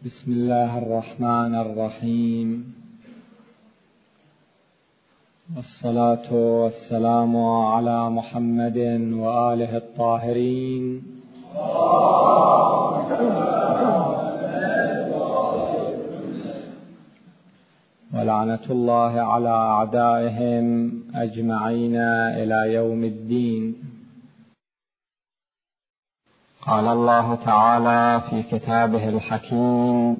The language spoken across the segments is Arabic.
بسم الله الرحمن الرحيم، والصلاة والسلام على محمد وآله الطاهرين، ولعنة الله على أعدائهم أجمعين إلى يوم الدين. قال الله تعالى في كتابه الحكيم: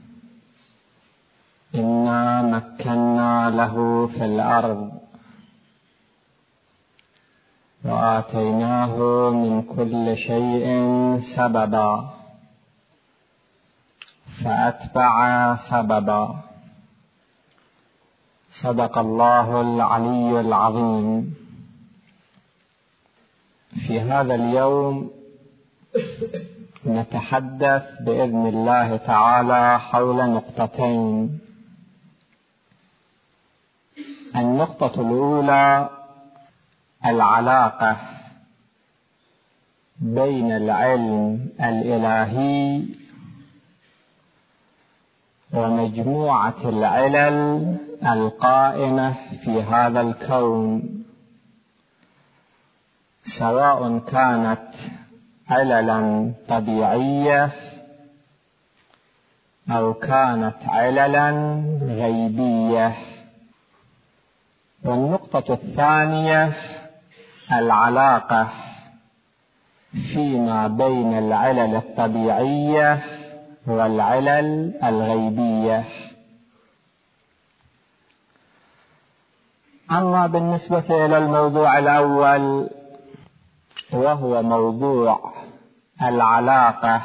إنا مكنا له في الأرض وآتيناه من كل شيء سببا فأتبع سببا. صدق الله العلي العظيم. في هذا اليوم نتحدث بإذن الله تعالى حول نقطتين. النقطة الأولى العلاقة بين العلم الإلهي ومجموعة العلل القائمة في هذا الكون، سواء كانت عللا طبيعية أو كانت عللا غيبية. والنقطة الثانية العلاقة فيما بين العلل الطبيعية والعلل الغيبية. أما بالنسبة إلى الموضوع الأول، وهو موضوع العلاقة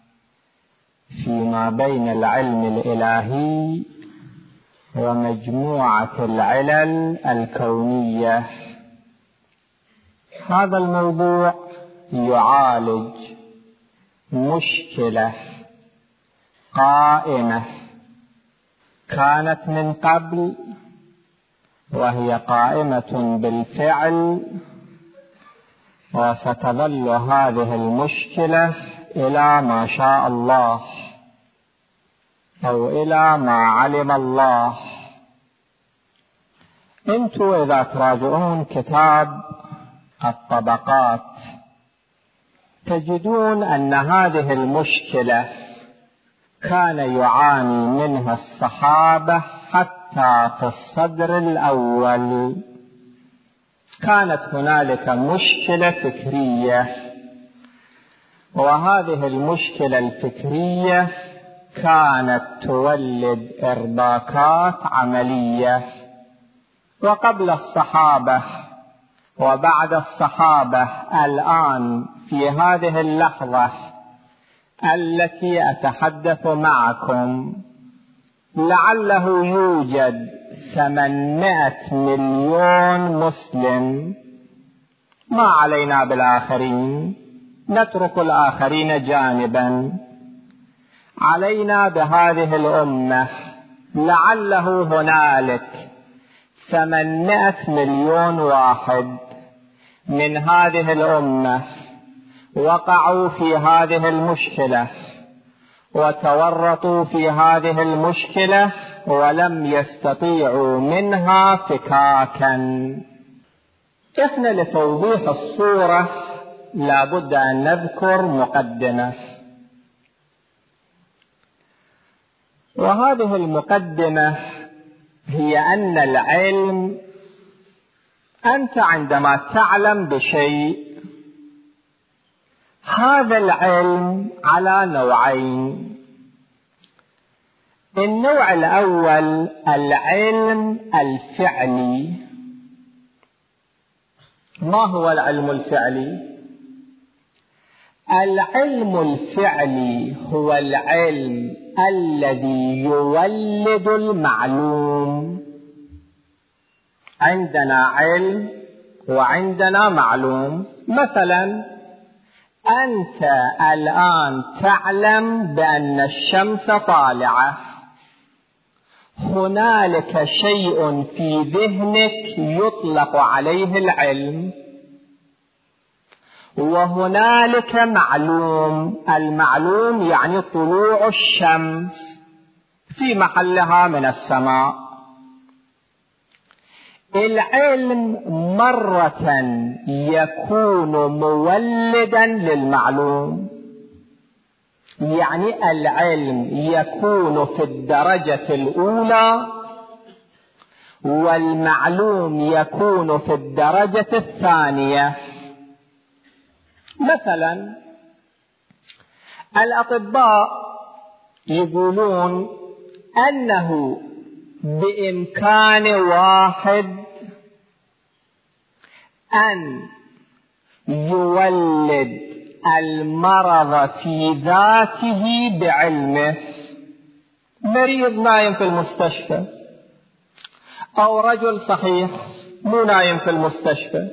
فيما بين العلم الإلهي ومجموعة العلل الكونية، هذا الموضوع يعالج مشكلة قائمة كانت من قبل، وهي قائمة بالفعل، وستظل هذه المشكلة إلى ما شاء الله أو إلى ما علم الله. أنتم إذا تراجعون كتاب الطبقات تجدون أن هذه المشكلة كان يعاني منها الصحابة حتى في الصدر الأول. كانت هنالك مشكلة فكرية، وهذه المشكلة الفكرية كانت تولد إرباكات عملية. وقبل الصحابة وبعد الصحابة الآن في هذه اللحظة التي أتحدث معكم، لعله يوجد 800 مليون مسلم. ما علينا بالآخرين، نترك الآخرين جانبا، علينا بهذه الأمة. لعله هنالك 800 مليون واحد من هذه الأمة وقعوا في هذه المشكلة وتورطوا في هذه المشكلة ولم يستطيعوا منها فكاكا. إحنا لتوضيح الصورة لابد أن نذكر مقدمة، وهذه المقدمة هي أن العلم، أنت عندما تعلم بشيء، هذا العلم على نوعين. النوع الأول العلم الفعلي. ما هو العلم الفعلي؟ العلم الفعلي هو العلم الذي يولد المعلوم. عندنا علم وعندنا معلوم. مثلا أنت الآن تعلم بأن الشمس طالعة، هنالك شيء في ذهنك يطلق عليه العلم، وهنالك معلوم. المعلوم يعني طلوع الشمس في محلها من السماء. العلم مرة يكون مولدا للمعلوم، يعني العلم يكون في الدرجة الأولى والمعلوم يكون في الدرجة الثانية. مثلا الأطباء يقولون أنه بإمكان واحد أن يولد المرض في ذاته بعلمه. مريض نايم في المستشفى أو رجل صحيح مو نايم في المستشفى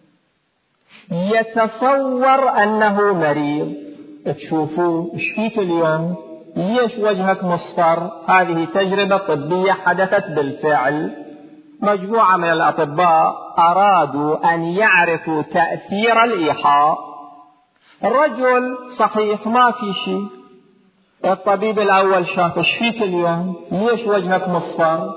يتصور أنه مريض، تشوفوه ايش فيك اليوم؟ ليش وجهك مصفر؟ هذه تجربة طبية حدثت بالفعل. مجموعة من الأطباء أرادوا أن يعرفوا تأثير الإيحاء. رجل صحيح ما في شيء، الطبيب الأول شاف ايش فيك اليوم؟ ليش وجهك مصفر؟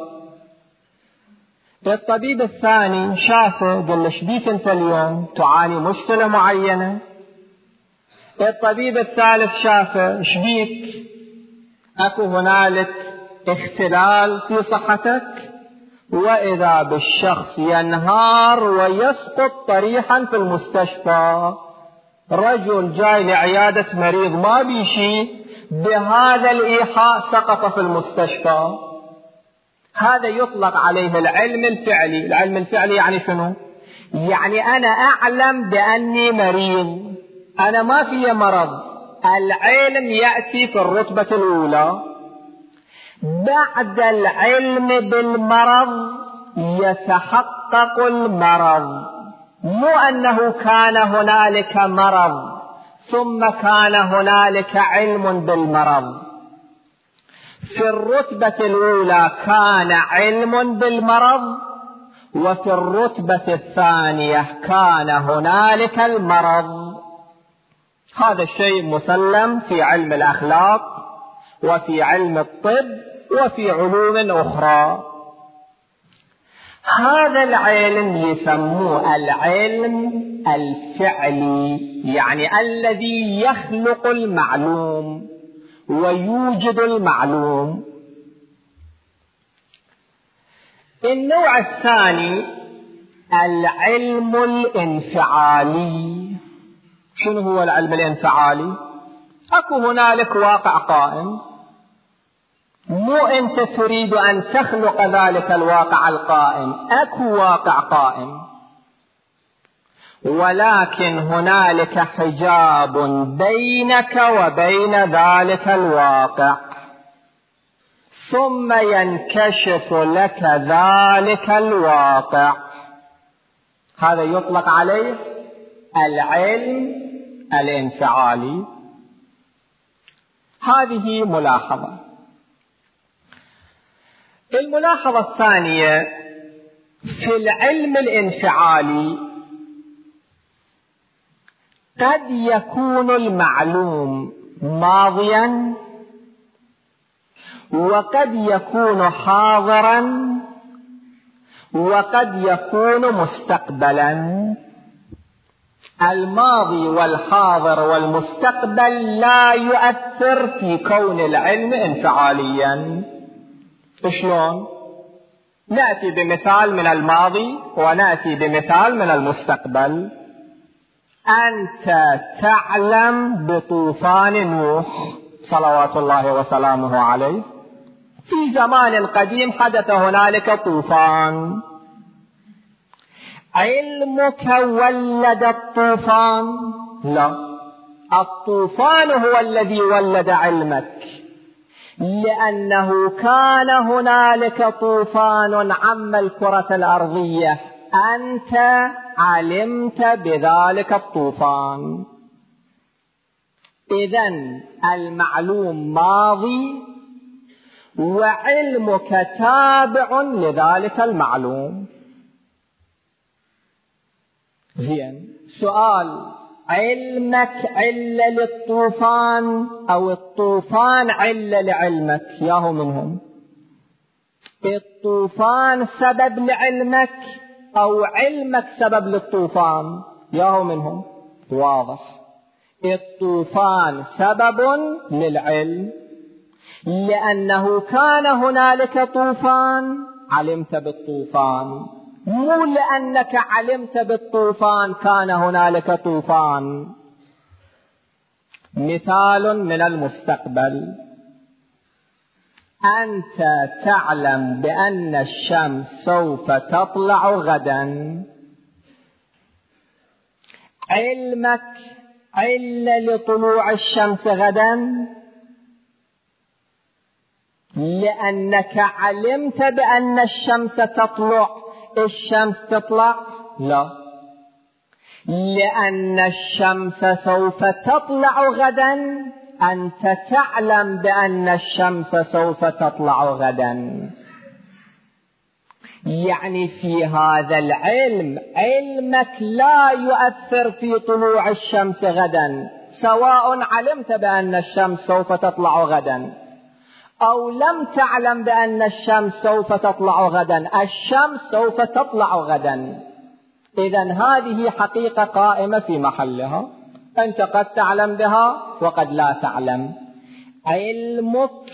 الطبيب الثاني شافه قال له ايش بيك انت اليوم؟ تعاني مشكلة معينة. الطبيب الثالث شافه ايش بيك؟ اكو هنالك اختلال في صحتك؟ واذا بالشخص ينهار ويسقط طريحا في المستشفى. رجل جاي لعيادة مريض ما بي شيء، بهذا الإيحاء سقط في المستشفى. هذا يطلق عليه العلم الفعلي. العلم الفعلي يعني شنو؟ يعني أنا أعلم بأني مريض، أنا ما في مرض. العلم يأتي في الرتبة الأولى. بعد العلم بالمرض يتحقق المرض، مو أنه كان هنالك مرض ثم كان هنالك علم بالمرض. في الرتبة الأولى كان علم بالمرض، وفي الرتبة الثانية كان هنالك المرض. هذا الشيء مسلم في علم الأخلاق وفي علم الطب وفي علوم أخرى. هذا العلم يسموه العلم الفعلي، يعني الذي يخلق المعلوم ويوجد المعلوم. النوع الثاني العلم الانفعالي. شنو هو العلم الانفعالي؟ اكو هنالك واقع قائم، مو انت تريد ان تخلق ذلك الواقع القائم، اكو واقع قائم، ولكن هنالك حجاب بينك وبين ذلك الواقع، ثم ينكشف لك ذلك الواقع. هذا يطلق عليه العلم الانفعالي. هذه ملاحظة. الملاحظة الثانية في العلم الانفعالي قد يكون المعلوم ماضيا وقد يكون حاضرا وقد يكون مستقبلا. الماضي والحاضر والمستقبل لا يؤثر في كون العلم انفعاليا. شلون؟ نأتي بمثال من الماضي ونأتي بمثال من المستقبل. أنت تعلم بطوفان نوح صلوات الله وسلامه عليه. في زمان قديم حدث هنالك طوفان. علمك ولد الطوفان؟ لا، الطوفان هو الذي ولد علمك، لأنه كان هنالك طوفان عم الكرة الأرضية، أنت علمت بذلك الطوفان. إذن المعلوم ماضي وعلمك تابع لذلك المعلوم. زين، سؤال: علمك علة للطوفان أو الطوفان علة لعلمك، ياهو منهم. الطوفان سبب لعلمك أو علمك سبب للطوفان، ياهو منهم. واضح، الطوفان سبب للعلم، لأنه كان هنالك طوفان علمت بالطوفان، مو لأنك علمت بالطوفان كان هنالك طوفان. مثال من المستقبل: أنت تعلم بأن الشمس سوف تطلع غدا، علمك علة لطلوع الشمس غدا لأنك علمت بأن الشمس تطلع. الشمس تطلع؟ لا، لأن الشمس سوف تطلع غدا، أنت تعلم بأن الشمس سوف تطلع غدا. يعني في هذا العلم، علمك لا يؤثر في طلوع الشمس غدا، سواء علمت بأن الشمس سوف تطلع غدا أو لم تعلم بأن الشمس سوف تطلع غدا، الشمس سوف تطلع غدا. إذن هذه حقيقة قائمة في محلها، أنت قد تعلم بها وقد لا تعلم. علمك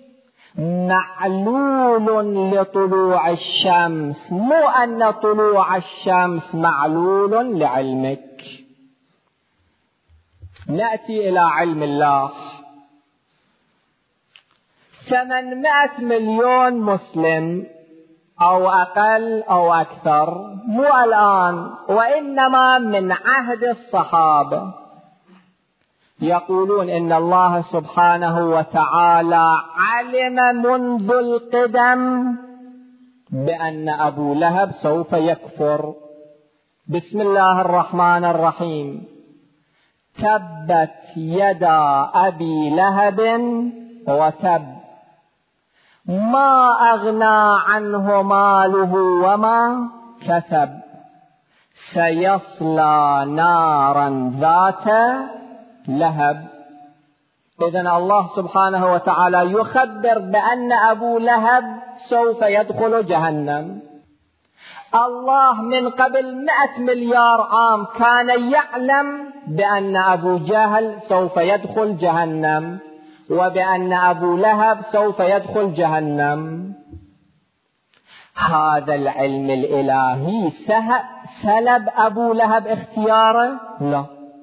معلول لطلوع الشمس، مو أن طلوع الشمس معلول لعلمك. نأتي إلى علم الله. 800 مليون مسلم أو أقل أو أكثر، مو الآن وإنما من عهد الصحابة، يقولون إن الله سبحانه وتعالى علم منذ القدم بأن أبو لهب سوف يكفر. بسم الله الرحمن الرحيم: تبت يدا أبي لهب وتب، ما أغنى عنه ماله وما كسب، سيصلى نارا ذات لهب. إذن الله سبحانه وتعالى يخبر بأن أبو لهب سوف يدخل جهنم. الله من قبل 100 مليار عام كان يعلم بأن أبو جهل سوف يدخل جهنم وبأن أبو لهب سوف يدخل جهنم. هذا العلم الإلهي سلب أبو لهب اختياره؟ لا،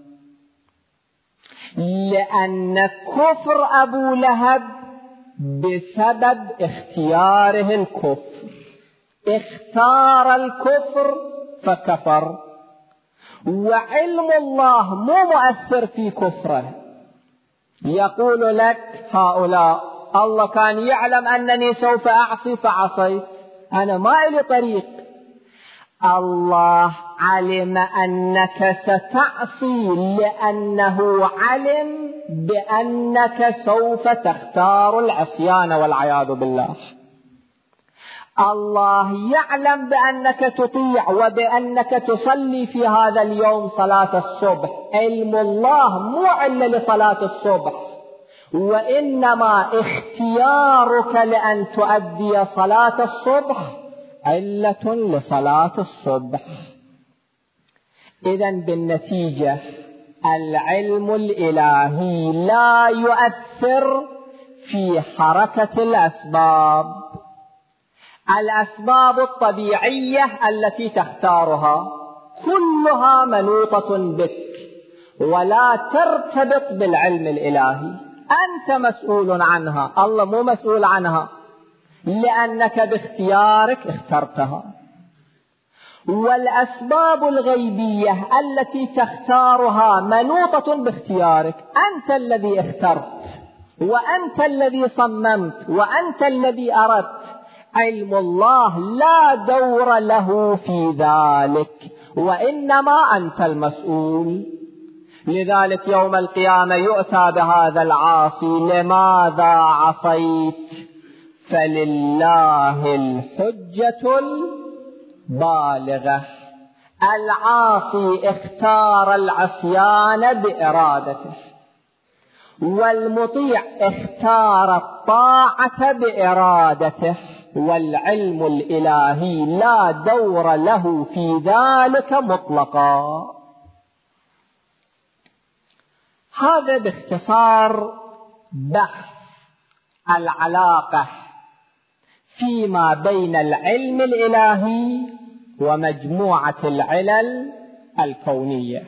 لأن كفر أبو لهب بسبب اختياره الكفر، اختار الكفر فكفر. وعلم الله مو مؤثر في كفره. يقول لك هؤلاء: الله كان يعلم أنني سوف أعصي فعصيت، أنا ما إلي طريق. الله علم أنك ستعصي لأنه علم بأنك سوف تختار العصيان والعياذ بالله. الله يعلم بأنك تطيع وبأنك تصلي في هذا اليوم صلاة الصبح. علم الله مو علة لصلاة الصبح، وإنما اختيارك لأن تؤدي صلاة الصبح علة لصلاة الصبح. إذن بالنتيجة العلم الإلهي لا يؤثر في حركة الأسباب. الأسباب الطبيعية التي تختارها كلها منوطة بك ولا ترتبط بالعلم الإلهي. أنت مسؤول عنها، الله مو مسؤول عنها، لأنك باختيارك اخترتها. والأسباب الغيبية التي تختارها منوطة باختيارك، أنت الذي اخترت وأنت الذي صممت وأنت الذي أردت. علم الله لا دور له في ذلك، وإنما أنت المسؤول. لذلك يوم القيامة يؤتى بهذا العاصي: لماذا عصيت؟ فلله الحجة البالغة. العاصي اختار العصيان بإرادته، والمطيع اختار الطاعة بإرادته، والعلم الإلهي لا دور له في ذلك مطلقا. هذا باختصار بحث العلاقة فيما بين العلم الإلهي ومجموعة العلل الكونية.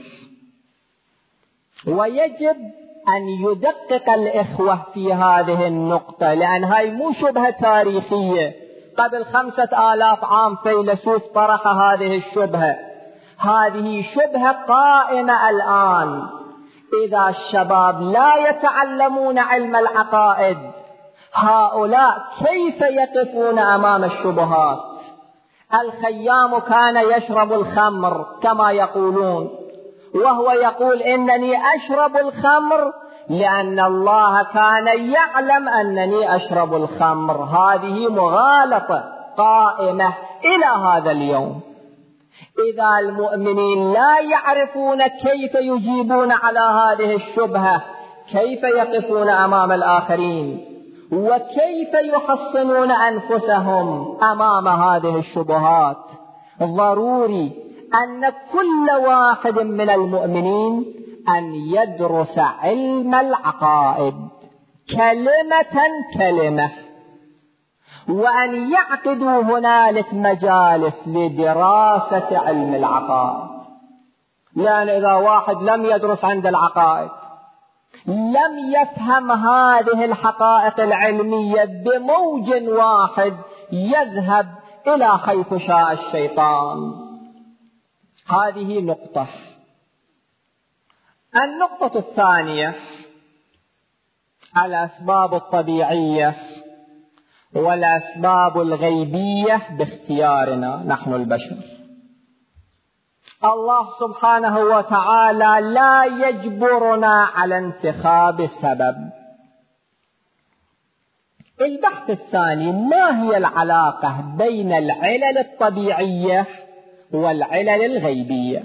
ويجب أن يدقق الإخوة في هذه النقطة، لأن هاي مو شبهة تاريخية. قبل 5000 عام فيلسوف طرح هذه الشبهة، هذه شبهة قائمة الآن. إذا الشباب لا يتعلمون علم العقائد، هؤلاء كيف يقفون أمام الشبهات؟ الخيام كان يشرب الخمر كما يقولون، وهو يقول إنني أشرب الخمر لأن الله كان يعلم أنني أشرب الخمر. هذه مغالطة قائمة إلى هذا اليوم. إذا المؤمنين لا يعرفون كيف يجيبون على هذه الشبهة، كيف يقفون أمام الآخرين، وكيف يحصنون أنفسهم أمام هذه الشبهات، ضروري أن كل واحد من المؤمنين أن يدرس علم العقائد كلمة كلمة، وأن يعقدوا هنالك مجالس لدراسة علم العقائد. لأن إذا واحد لم يدرس عند العقائد، لم يفهم هذه الحقائق العلمية، بموج واحد يذهب إلى حيث شاء الشيطان. هذه نقطة. النقطة الثانية الأسباب الطبيعية والأسباب الغيبية باختيارنا نحن البشر. الله سبحانه وتعالى لا يجبرنا على انتخاب سبب. البحث الثاني: ما هي العلاقة بين العلل الطبيعية والعلل الغيبية؟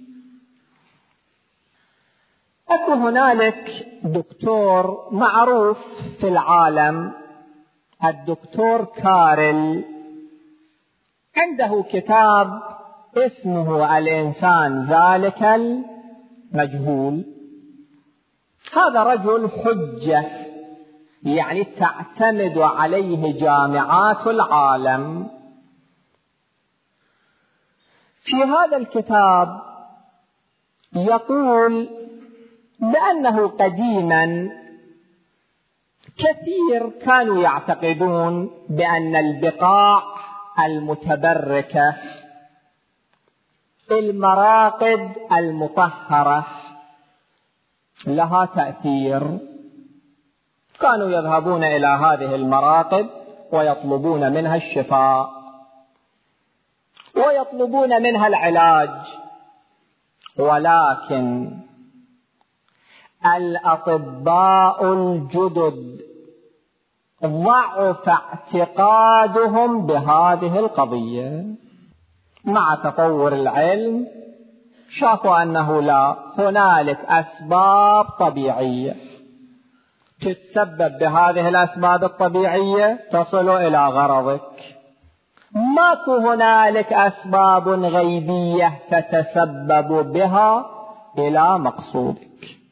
أكو هنالك دكتور معروف في العالم، الدكتور كارل، عنده كتاب اسمه الإنسان ذلك المجهول. هذا رجل حجة، يعني تعتمد عليه جامعات العالم. في هذا الكتاب يقول بأنه قديما كثير كانوا يعتقدون بأن البقاع المتبركة، المراقد المطهرة، لها تأثير. كانوا يذهبون إلى هذه المراقد ويطلبون منها الشفاء ويطلبون منها العلاج. ولكن الأطباء الجدد ضعف اعتقادهم بهذه القضية. مع تطور العلم شافوا أنه لا، هنالك أسباب طبيعية تتسبب بهذه الأسباب الطبيعية تصل إلى غرضك. ماكو هنالك أسباب غيبية تتسبب بها إلى مقصودك.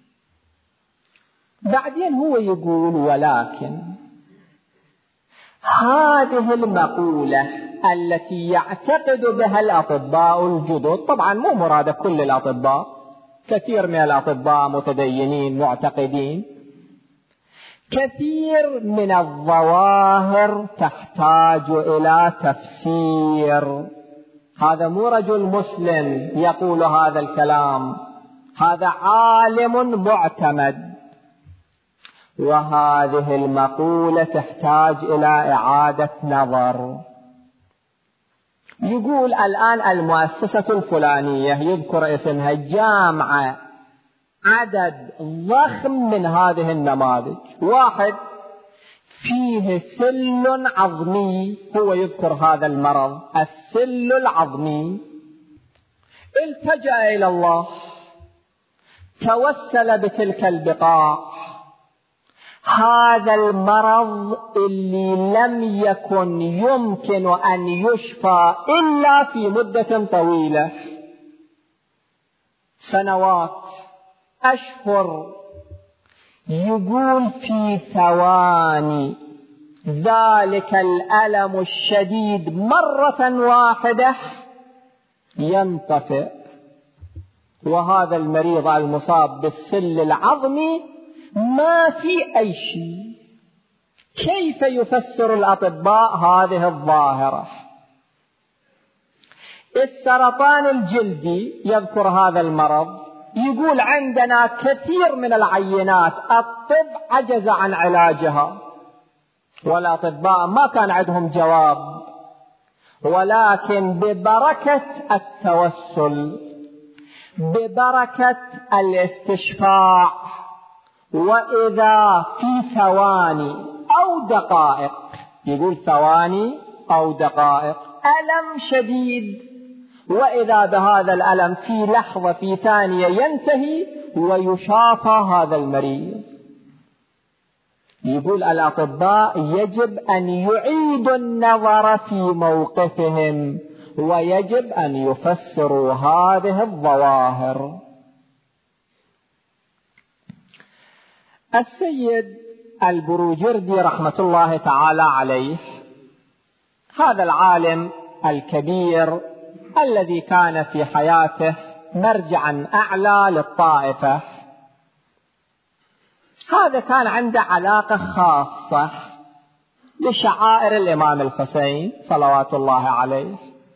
بعدين هو يقول: ولكن هذه المقولة التي يعتقد بها الأطباء الجدد، طبعا مو مراد كل الأطباء، كثير من الأطباء متدينين معتقدين، كثير من الظواهر تحتاج إلى تفسير. هذا مو رجل مسلم يقول هذا الكلام، هذا عالم معتمد. وهذه المقولة تحتاج إلى إعادة نظر. يقول الآن المؤسسة الفلانية، يذكر اسمها، جامعة عدد ضخم من هذه النماذج، واحد فيه سل عظمي، هو يذكر هذا المرض السل العظمي، التجأ إلى الله، توسل بتلك البقاع. هذا المرض اللي لم يكن يمكن أن يشفى إلا في مدة طويلة، سنوات، أشهر، يقول في ثواني ذلك الألم الشديد مرة واحدة ينطفئ. وهذا المريض المصاب بالسل العظمي ما في أي شيء. كيف يفسر الأطباء هذه الظاهرة؟ السرطان الجلدي يذكر هذا المرض، يقول عندنا كثير من العينات الطب عجز عن علاجها، والأطباء ما كان عندهم جواب، ولكن ببركة التوسل، ببركة الاستشفاع، وإذا في ثواني أو دقائق، يقول ثواني أو دقائق، ألم شديد، وإذا بهذا الألم في لحظة، في ثانية ينتهي ويشافى هذا المريض. يقول الأطباء يجب أن يعيدوا النظر في موقفهم، ويجب أن يفسروا هذه الظواهر. السيد البروجردي رحمة الله تعالى عليه، هذا العالم الكبير الذي كان في حياته مرجعا أعلى للطائفة، هذا كان عنده علاقة خاصة بشعائر الإمام الحسين صلوات الله عليه،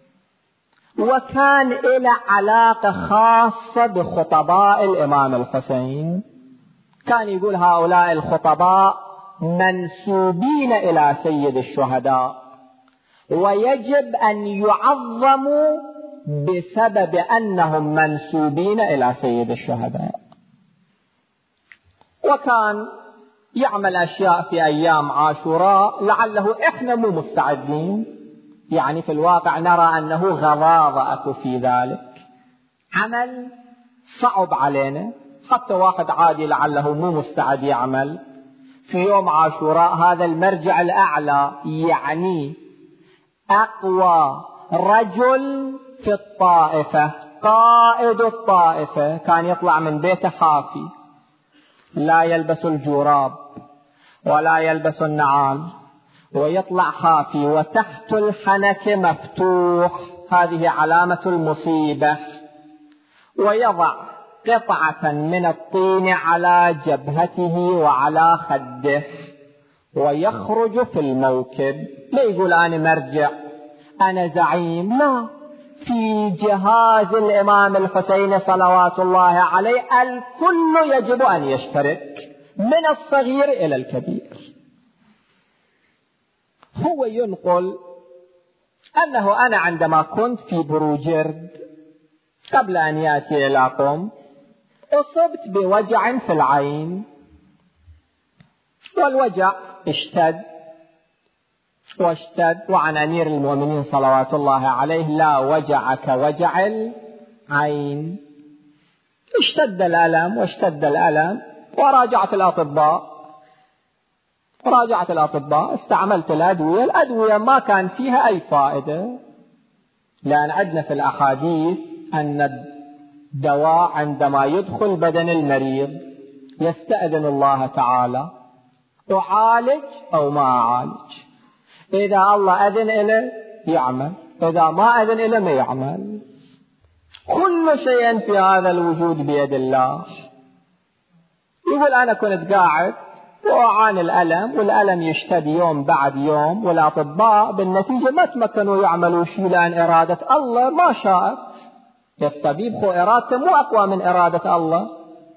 وكان له علاقة خاصة بخطباء الإمام الحسين. كان يقول هؤلاء الخطباء منسوبين إلى سيد الشهداء، ويجب أن يعظموا بسبب أنهم منسوبين إلى سيد الشهداء. وكان يعمل أشياء في أيام عاشوراء لعله إحنا مو مستعدين، يعني في الواقع نرى أنه غضاضة في ذلك، عمل صعب علينا، حتى واحد عادي لعله مو مستعد يعمل في يوم عاشوراء. هذا المرجع الأعلى، يعني أقوى رجل في الطائفة، قائد الطائفة، كان يطلع من بيته حافي، لا يلبس الجراب ولا يلبس النعال، ويطلع حافي وتحت الحنك مفتوح، هذه علامة المصيبة، ويضع قطعة من الطين على جبهته وعلى خده، ويخرج في الموكب. لا يقول أنا مرجع، أنا زعيم، لا، في جهاز الإمام الحسين صلوات الله عليه الكل يجب أن يشترك من الصغير إلى الكبير. هو ينقل أنه أنا عندما كنت في بروجرد قبل أن يأتي إلى قم أصبت بوجع في العين، والوجع اشتد واشتد، وعن أمير المؤمنين صلوات الله عليه لا وجع كوجع العين. اشتد الألم واشتد الألم، وراجعت الأطباء، استعملت الأدوية ما كان فيها أي فائدة، لأن عندنا في الأحاديث أن الدواء عندما يدخل بدن المريض يستأذن الله تعالى، أعالج أو ما أعالج، إذا الله أذن إله يعمل، إذا ما أذن إله ما يعمل. كل شيء في هذا الوجود بيد الله. يقول أنا كنت قاعد وأعاني الألم، والألم يشتد يوم بعد يوم، والأطباء بالنتيجة ما تمكنوا يعملوا شيء، لأن إرادة الله ما شاءت. الطبيب خو إرادته مو أقوى من إرادة الله.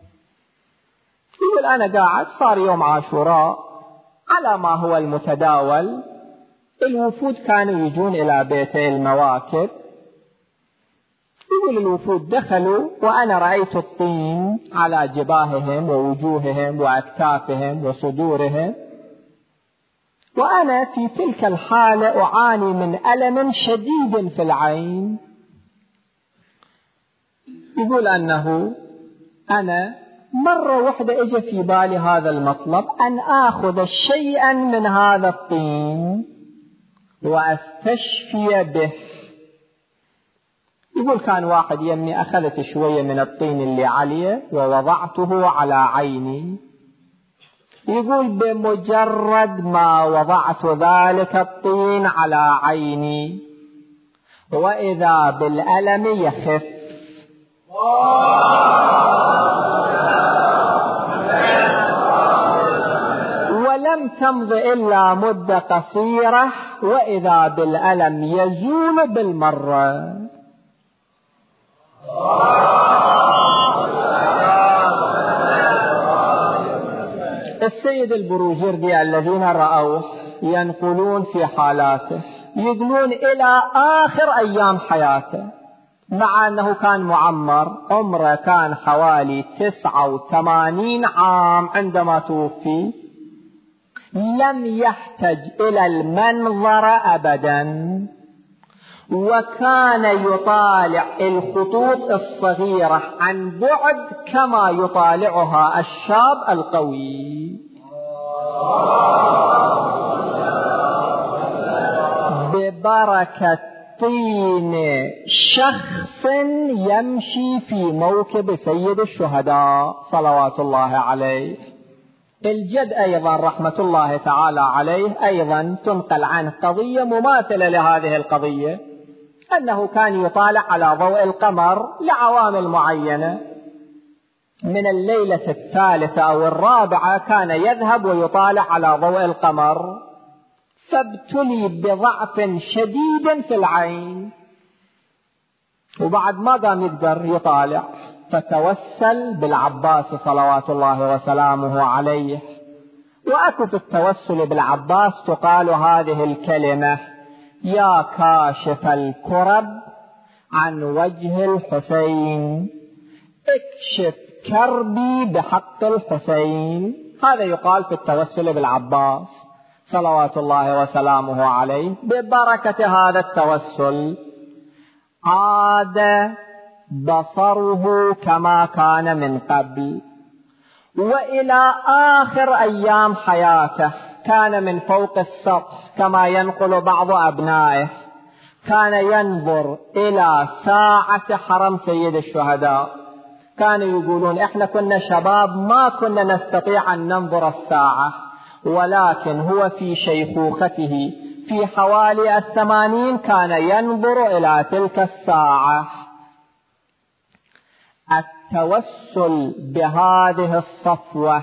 يقول أنا قاعد، صار يوم عاشوراء، على ما هو المتداول الوفود كانوا يجون إلى بيتي المواكب. يقول الوفود دخلوا وأنا رأيت الطين على جباههم ووجوههم وأكتافهم وصدورهم، وأنا في تلك الحالة أعاني من ألم شديد في العين. يقول أنه أنا مرة واحدة اجى في بالي هذا المطلب، أن آخذ شيئا من هذا الطين وأستشفي به. يقول كان واحد يمي، أخذت شوية من الطين اللي عليه ووضعته على عيني. يقول بمجرد ما وضعت ذلك الطين على عيني وإذا بالألم يخف. ولم تمض إلا مدة قصيرة وإذا بالألم يزول بالمرة. السيد البروجردي الذين رأوه ينقلون في حالاته، يقولون إلى آخر أيام حياته، مع أنه كان معمر، عمره كان حوالي 89 عام عندما توفي، لم يحتج إلى المنظر أبدا، وكان يطالع الخطوط الصغيرة عن بعد كما يطالعها الشاب القوي. ببركة طين شخص يمشي في موكب سيد الشهداء صلوات الله عليه. الجد أيضا رحمة الله تعالى عليه أيضا تنقل عنه قضية مماثلة لهذه القضية، أنه كان يطالع على ضوء القمر لعوامل معينة، من الليلة الثالثة أو الرابعة كان يذهب ويطالع على ضوء القمر، فابتلي بضعف شديد في العين، وبعد ما قام يقدر يطالع، فتوسل بالعباس صلوات الله وسلامه عليه. وأكو في التوسل بالعباس تقال هذه الكلمة: يا كاشف الكرب عن وجه الحسين اكشف كربي بحق الحسين. هذا يقال في التوسل بالعباس صلوات الله وسلامه عليه. ببركة هذا التوسل عاد بصره كما كان من قبل، وإلى آخر أيام حياته كان من فوق السطح كما ينقل بعض أبنائه، كان ينظر إلى ساعة حرم سيد الشهداء. كانوا يقولون إحنا كنا شباب ما كنا نستطيع أن ننظر الساعة، ولكن هو في شيخوخته في حوالي 80 كان ينظر إلى تلك الساعة. التوسل بهذه الصفوة،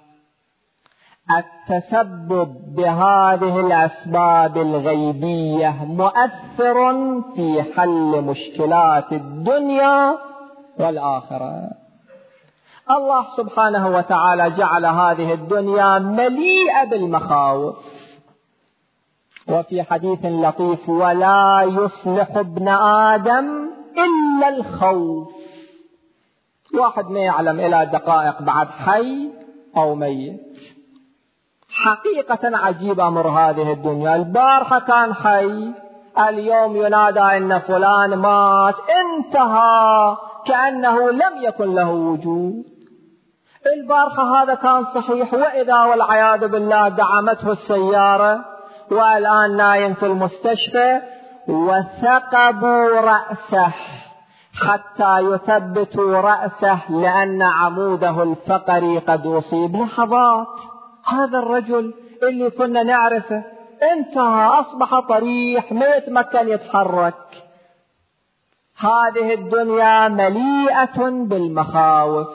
التسبب بهذه الأسباب الغيبية مؤثر في حل مشكلات الدنيا والآخرة. الله سبحانه وتعالى جعل هذه الدنيا مليئة بالمخاوف، وفي حديث لطيف: ولا يصلح ابن آدم إلا الخوف. واحد ما يعلم إلى دقائق بعد حي أو ميت. حقيقة عجيب أمر هذه الدنيا. البارحة كان حي، اليوم ينادى إن فلان مات، انتهى كأنه لم يكن له وجود. البارحة هذا كان صحيح، وإذا والعياذ بالله دعمته السيارة والآن نايم في المستشفى، وثقبوا رأسه حتى يثبتوا رأسه لأن عموده الفقري قد أصيب. لحظات، هذا الرجل اللي كنا نعرفه انتهى، أصبح طريح ما يتمكن يتحرك. هذه الدنيا مليئة بالمخاوف،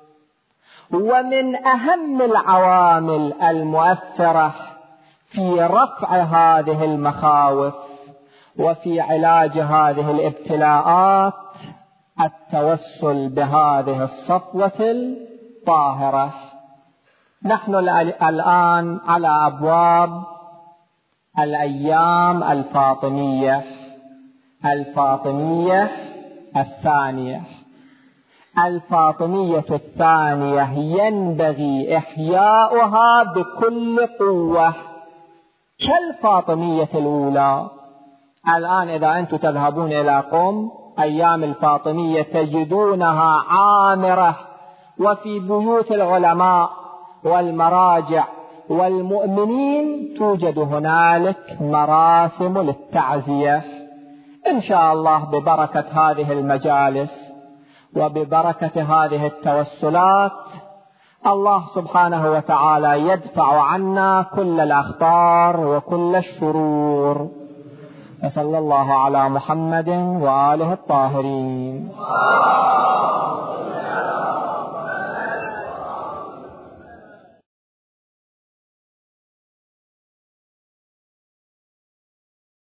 ومن أهم العوامل المؤثرة في رفع هذه المخاوف وفي علاج هذه الابتلاءات التوسل بهذه الصفوة الطاهرة. نحن الآن على أبواب الأيام الفاطمية الثانية. الفاطمية الثانية ينبغي إحياؤها بكل قوة كالفاطمية الأولى. الآن إذا أنتم تذهبون إلى قم أيام الفاطمية تجدونها عامرة، وفي بيوت العلماء والمراجع والمؤمنين توجد هنالك مراسم للتعزية. إن شاء الله ببركة هذه المجالس وببركة هذه التوسلات الله سبحانه وتعالى يدفع عنا كل الأخطار وكل الشرور. وصلى الله على محمد وآله الطاهرين.